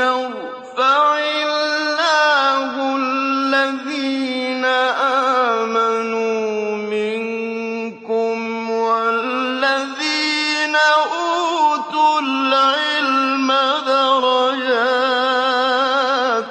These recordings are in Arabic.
يرفع الله الذين آمنوا منكم والذين أوتوا العلم درجات.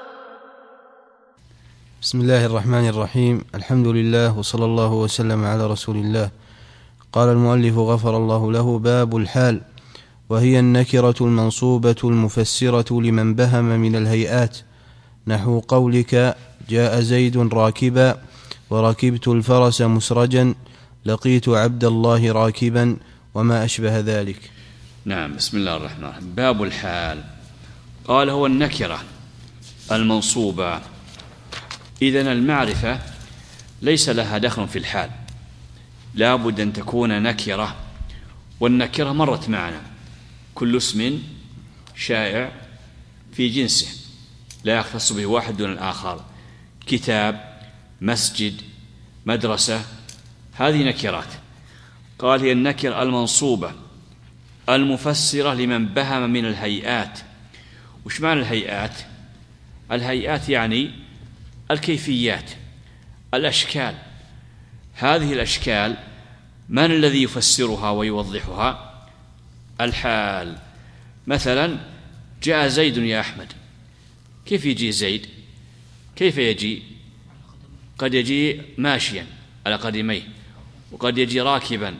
بسم الله الرحمن الرحيم. الحمد لله وصلى الله وسلم على رسول الله. قال المؤلف غفر الله له: باب الحال، وهي النكرة المنصوبة المفسرة لمن بهم من الهيئات، نحو قولك: جاء زيد راكبا، وركبت الفرس مسرجا، لقيت عبد الله راكبا، وما أشبه ذلك. نعم. بسم الله الرحمن الرحيم. باب الحال. قال: هو النكرة المنصوبة. إذن المعرفة ليس لها دخل في الحال، لا بد أن تكون نكرة، والنكرة مرت معنا: كل اسم شائع في جنسه لا يختص به واحد دون الآخر، كتاب، مسجد، مدرسة، هذه نكرات. قال: هي النكرة المنصوبة المفسرة لمن بهم من الهيئات. وش معنى الهيئات؟ الهيئات يعني الكيفيات، الأشكال. هذه الأشكال من الذي يفسرها ويوضحها؟ الحال. مثلا: جاء زيد يا أحمد. كيف يجي زيد؟ كيف يجي؟ قد يجي ماشيا على قدميه، وقد يجي راكبا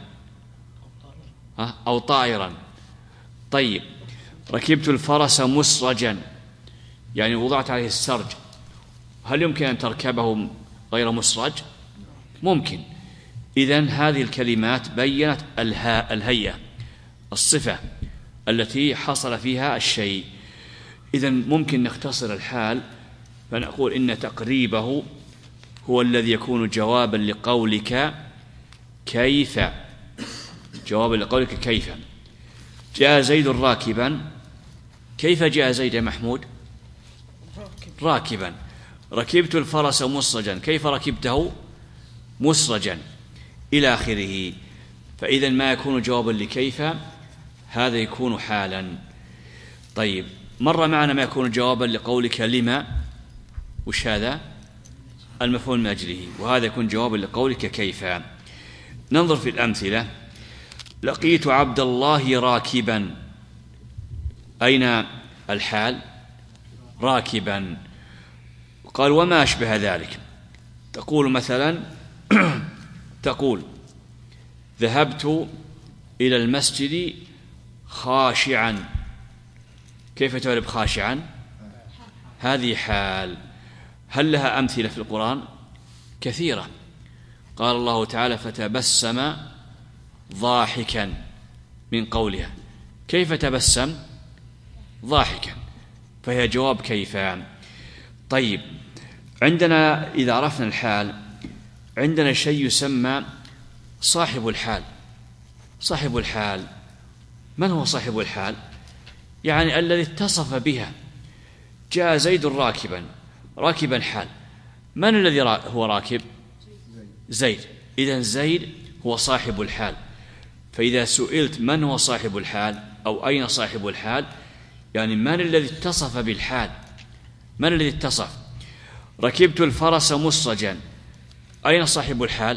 أو طائرا. طيب، ركبت الفرس مسرجا، يعني وضعت عليه السرج. هل يمكن أن تركبه غير مسرج؟ ممكن. إذن هذه الكلمات بيّنت الهيئة، الصفة التي حصل فيها الشيء. إذن ممكن نختصر الحال فنقول إن تقريبه هو الذي يكون جوابا لقولك كيف. جوابا لقولك كيف. جاء زيد راكبا. كيف جاء زيد يا محمود؟ راكبا. ركبت الفرس مسرجا. كيف ركبته؟ مسرجا، إلى آخره. فإذا ما يكون جوابا لكيف هذا يكون حالا. طيب، مر معنا ما يكون جوابا لقولك لما، وش هذا؟ المفعول من أجله، وهذا يكون جوابا لقولك كيف. ننظر في الأمثلة. لقيت عبد الله راكبا. أين الحال؟ راكبا. قال: وما أشبه ذلك. تقول مثلا تقول: ذهبت إلى المسجد خاشعا. كيف تعرف خاشعا؟ هذه حال. هل لها أمثلة في القرآن؟ كثيرة. قال الله تعالى: فتبسم ضاحكا من قولها. كيف تبسم؟ ضاحكا، فهي جواب كيف. طيب، عندنا إذا عرفنا الحال عندنا شيء يسمى صاحب الحال. صاحب الحال من هو صاحب الحال؟ يعني الذي اتصف بها. جاء زيد راكبا. راكبا حال. من الذي هو راكب؟ زيد. إذن زيد هو صاحب الحال. فإذا سئلت من هو صاحب الحال أو أين صاحب الحال، يعني من الذي اتصف بالحال؟ من الذي اتصف؟ ركبت الفرس مسرجا. أين صاحب الحال؟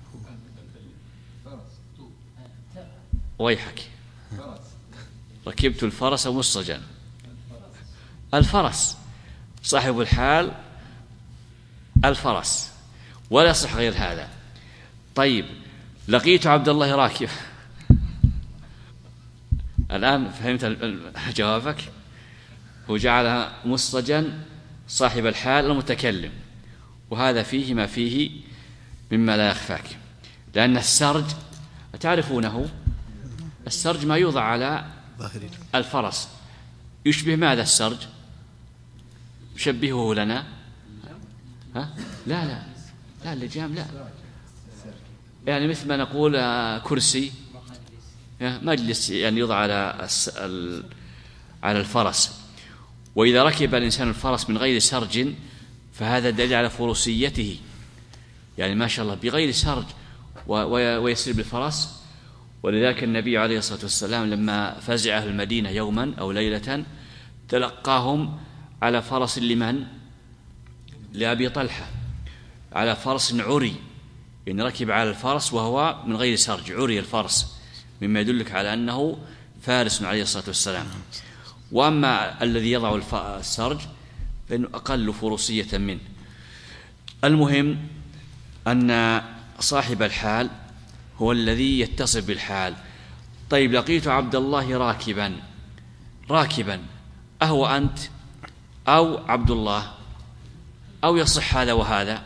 ويحك، ركبت الفرس مسرجا. الفرس صاحب الحال، الفرس، ولا يصح غير هذا. طيب، لقيت عبد الله راكب. الآن فهمت جوابك؟ وجعل مسرجا صاحب الحال المتكلم، وهذا فيه ما فيه مما لا يخفاك. لأن السرج تعرفونه، السرج ما يوضع على الفرس. يشبه ماذا السرج؟ شبهه لنا. ها؟ لا اللجام لا، يعني مثل ما نقول كرسي، مجلس، يعني يوضع على الفرس. وإذا ركب الإنسان الفرس من غير سرج فهذا دليل على فروسيته، يعني ما شاء الله بغير سرج ويسير بالفرس. ولذلك النبي عليه الصلاة والسلام لما فزع أهل المدينة يوما أو ليلة تلقاهم على فرس لمن؟ لأبي طلحة، على فرس عري، يعني ركب على الفرس وهو من غير سرج، عري الفرس، مما يدلك على أنه فارس عليه الصلاة والسلام. وأما الذي يضع السرج فإنه أقل فروسية منه. المهم أن صاحب الحال هو الذي يتصف بالحال. طيب لقيت عبد الله راكبا أهو أنت أو عبد الله؟ أو يصح هذا وهذا؟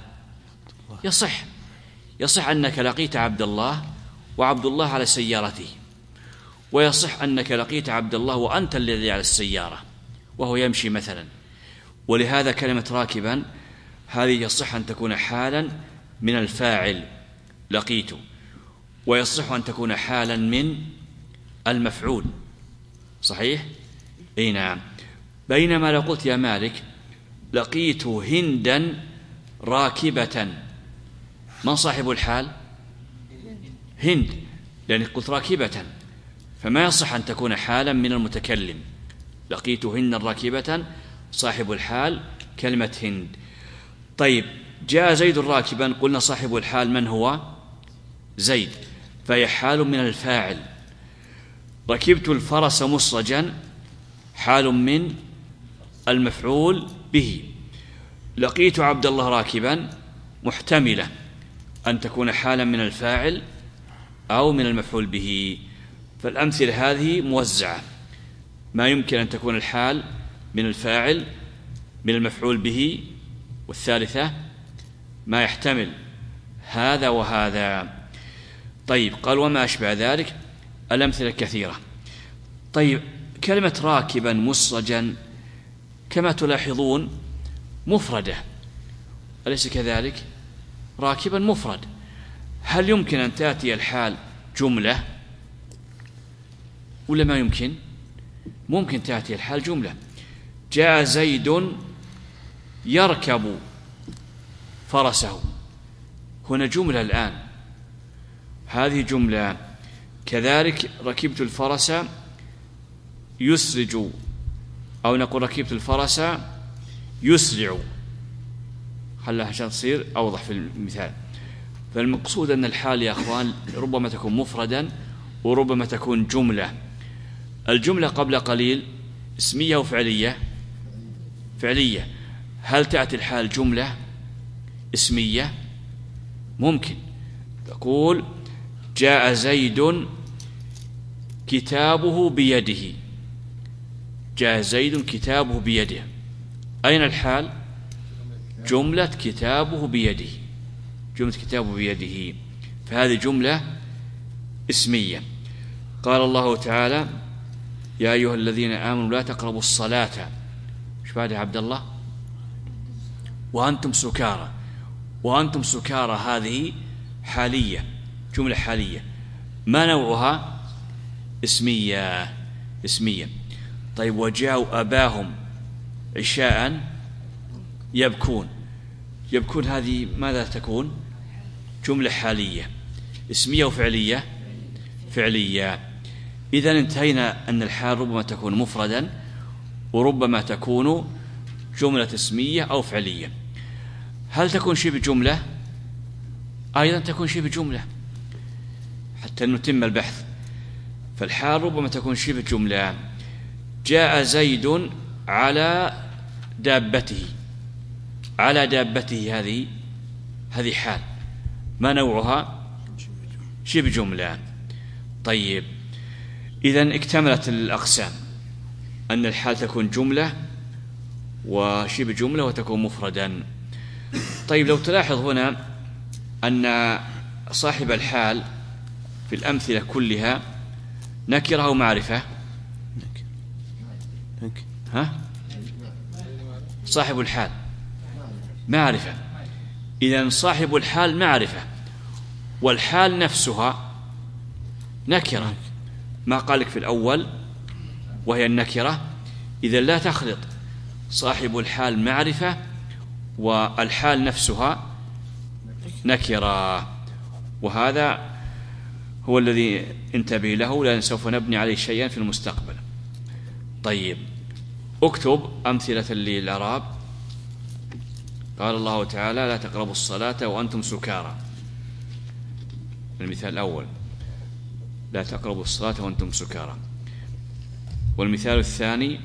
يصح أنك لقيت عبد الله وعبد الله على سيارته، ويصح أنك لقيت عبد الله وأنت الذي على السيارة وهو يمشي مثلا. ولهذا كلمة راكبا هذه يصح أن تكون حالا من الفاعل لقيت، ويصح أن تكون حالا من المفعول. صحيح؟ أي نعم. بينما لو قلت يا مالك لقيت هندا راكبة، من صاحب الحال؟ هند، لأنك قلت راكبة، فما يصح أن تكون حالا من المتكلم. لقيت هندا راكبة، صاحب الحال كلمة هند. طيب جاء زيد راكبا، قلنا صاحب الحال من هو؟ زيد، فهي حال من الفاعل. ركبت الفرس مصرجا، حال من المفعول به. لقيت عبد الله راكبا، محتملة أن تكون حالا من الفاعل أو من المفعول به. فالأمثلة هذه موزعة، ما يمكن أن تكون الحال من الفاعل من المفعول به، والثالثة ما يحتمل هذا وهذا. طيب قال وما أشبه ذلك، الأمثلة كثيرة. طيب كلمة راكبا مسرجا كما تلاحظون مفردة، أليس كذلك؟ راكبا مفرد. هل يمكن أن تأتي الحال جملة ولا ما يمكن؟ ممكن تأتي الحال جملة. جاء زيد يركب فرسه، هنا جملة الآن، هذه جملة. كذلك ركبت الفرس يسرج، أو نقول ركبت الفرس يسرع، خلها عشان تصير أوضح في المثال. فالمقصود أن الحال يا أخوان ربما تكون مفردا وربما تكون جملة. الجملة قبل قليل اسمية وفعلية؟ فعلية. هل تأتي الحال جملة اسمية؟ ممكن تقول جاء زيد كتابه بيده، جاء زيد كتابه بيده، أين الحال؟ جملة كتابه بيده، جملة كتابه بيده، فهذه جملة اسمية. قال الله تعالى يا أيها الذين آمنوا لا تقربوا الصلاة، ايش بعدها عبد الله؟ وأنتم سكارى. وأنتم سكارى هذه حالية، جملة حالية. ما نوعها؟ اسمية. طيب وجاءوا أباهم عشاء يبكون، هذه ماذا تكون؟ جملة حالية. اسمية وفعلية؟ فعلية. إذن انتهينا أن الحال ربما تكون مفردا وربما تكون جملة اسمية أو فعلية. هل تكون شبه جملة؟ أيضا تكون شبه جملة حتى نتم البحث. فالحال ربما تكون شبه جملة. جاء زيد على دابته، على دابته هذه حال، ما نوعها؟ شبه جملة. طيب إذن اكتملت الأقسام، أن الحال تكون جملة وشبه جملة وتكون مفردا. طيب لو تلاحظ هنا أن صاحب الحال في الأمثلة كلها نكرة ومعرفة. ها؟ صاحب الحال معرفة، إذن صاحب الحال معرفة، والحال نفسها نكرة، ما قالك في الأول وهي النكرة. إذن لا تخلط صاحب الحال معرفة والحال نفسها نكرة، وهذا هو الذي انتبه له، لأن سوف نبني عليه شيئا في المستقبل. طيب اكتب أمثلة للإعراب. قال الله تعالى: لا تقربوا الصلاة وأنتم سكارى. المثال الأول: لا تقربوا الصلاة وأنتم سكارى. والمثال الثاني: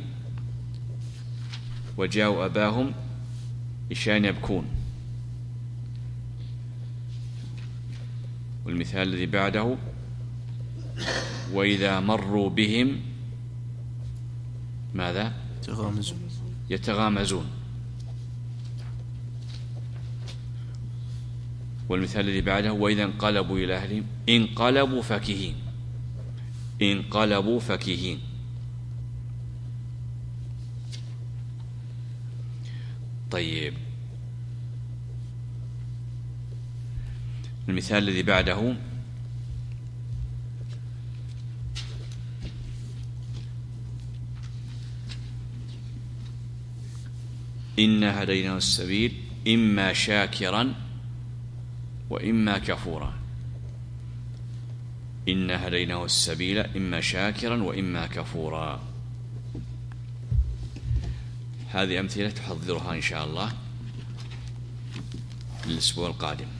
وجاءوا أباهم عشاء يبكون. والمثال الذي بعده: وإذا مروا بهم ماذا؟ يتغامزون. والمثال الذي بعده: وإذا انقلبوا إلى أهلهم انقلبوا فكهين. انقلبوا فكهين. طيب، المثال الذي بعده: إنا هديناه السبيل إما شاكرا وإما كفورا. إنا هديناه السبيل إما شاكرا وإما كفورا. هذه أمثلة تحضرها إن شاء الله للأسبوع القادم.